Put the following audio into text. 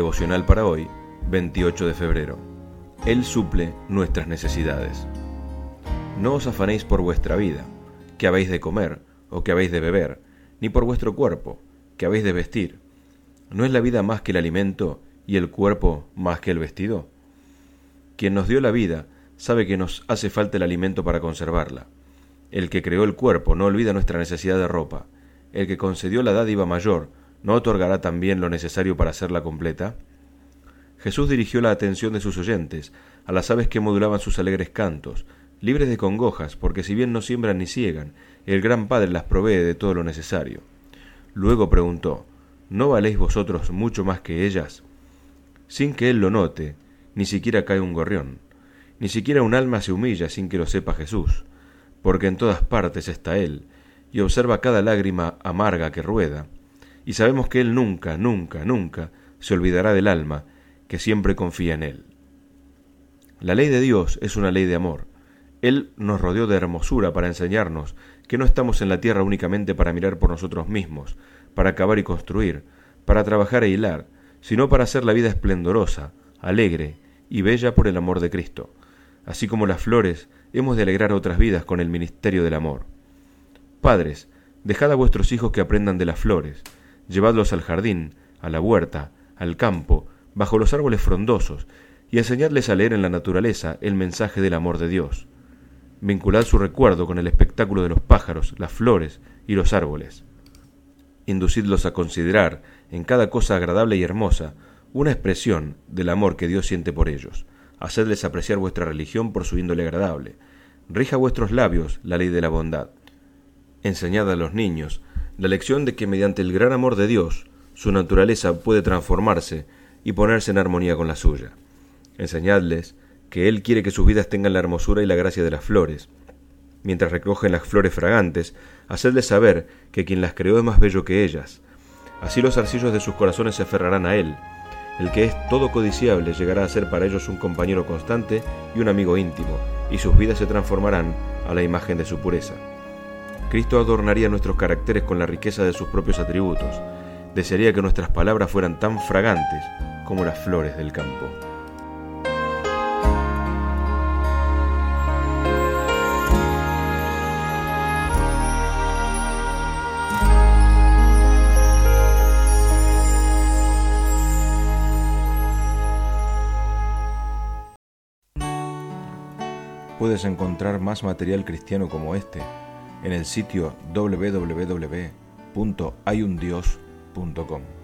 devocional para hoy, 28 de febrero. Él suple nuestras necesidades. No os afanéis por vuestra vida, qué habéis de comer o qué habéis de beber, ni por vuestro cuerpo, qué habéis de vestir. ¿No es la vida más que el alimento y el cuerpo más que el vestido? Quien nos dio la vida sabe que nos hace falta el alimento para conservarla. El que creó el cuerpo no olvida nuestra necesidad de ropa. El que concedió la dádiva mayor ¿no otorgará también lo necesario para hacerla completa? Jesús dirigió la atención de sus oyentes a las aves que modulaban sus alegres cantos, libres de congojas, porque si bien no siembran ni ciegan, el gran Padre las provee de todo lo necesario. Luego preguntó, ¿no valéis vosotros mucho más que ellas? Sin que él lo note, ni siquiera cae un gorrión, ni siquiera un alma se humilla sin que lo sepa Jesús, porque en todas partes está él, y observa cada lágrima amarga que rueda, y sabemos que él nunca, nunca, nunca se olvidará del alma que siempre confía en él. La ley de Dios es una ley de amor. Él nos rodeó de hermosura para enseñarnos que no estamos en la tierra únicamente para mirar por nosotros mismos, para acabar y construir, para trabajar e hilar, sino para hacer la vida esplendorosa, alegre y bella por el amor de Cristo. Así como las flores, hemos de alegrar otras vidas con el ministerio del amor. Padres, dejad a vuestros hijos que aprendan de las flores, llevadlos al jardín, a la huerta, al campo, bajo los árboles frondosos, y enseñadles a leer en la naturaleza el mensaje del amor de Dios. Vinculad su recuerdo con el espectáculo de los pájaros, las flores y los árboles. Inducidlos a considerar, en cada cosa agradable y hermosa, una expresión del amor que Dios siente por ellos. Hacedles apreciar vuestra religión por su índole agradable. Rija vuestros labios la ley de la bondad. Enseñad a los niños la lección de que mediante el gran amor de Dios, su naturaleza puede transformarse y ponerse en armonía con la suya. Enseñadles que Él quiere que sus vidas tengan la hermosura y la gracia de las flores. Mientras recogen las flores fragantes, hacedles saber que quien las creó es más bello que ellas. Así los zarcillos de sus corazones se aferrarán a Él. El que es todo codiciable llegará a ser para ellos un compañero constante y un amigo íntimo, y sus vidas se transformarán a la imagen de su pureza. Cristo adornaría nuestros caracteres con la riqueza de sus propios atributos. Desearía que nuestras palabras fueran tan fragantes como las flores del campo. Puedes encontrar más material cristiano como este en el sitio www.hayundios.com.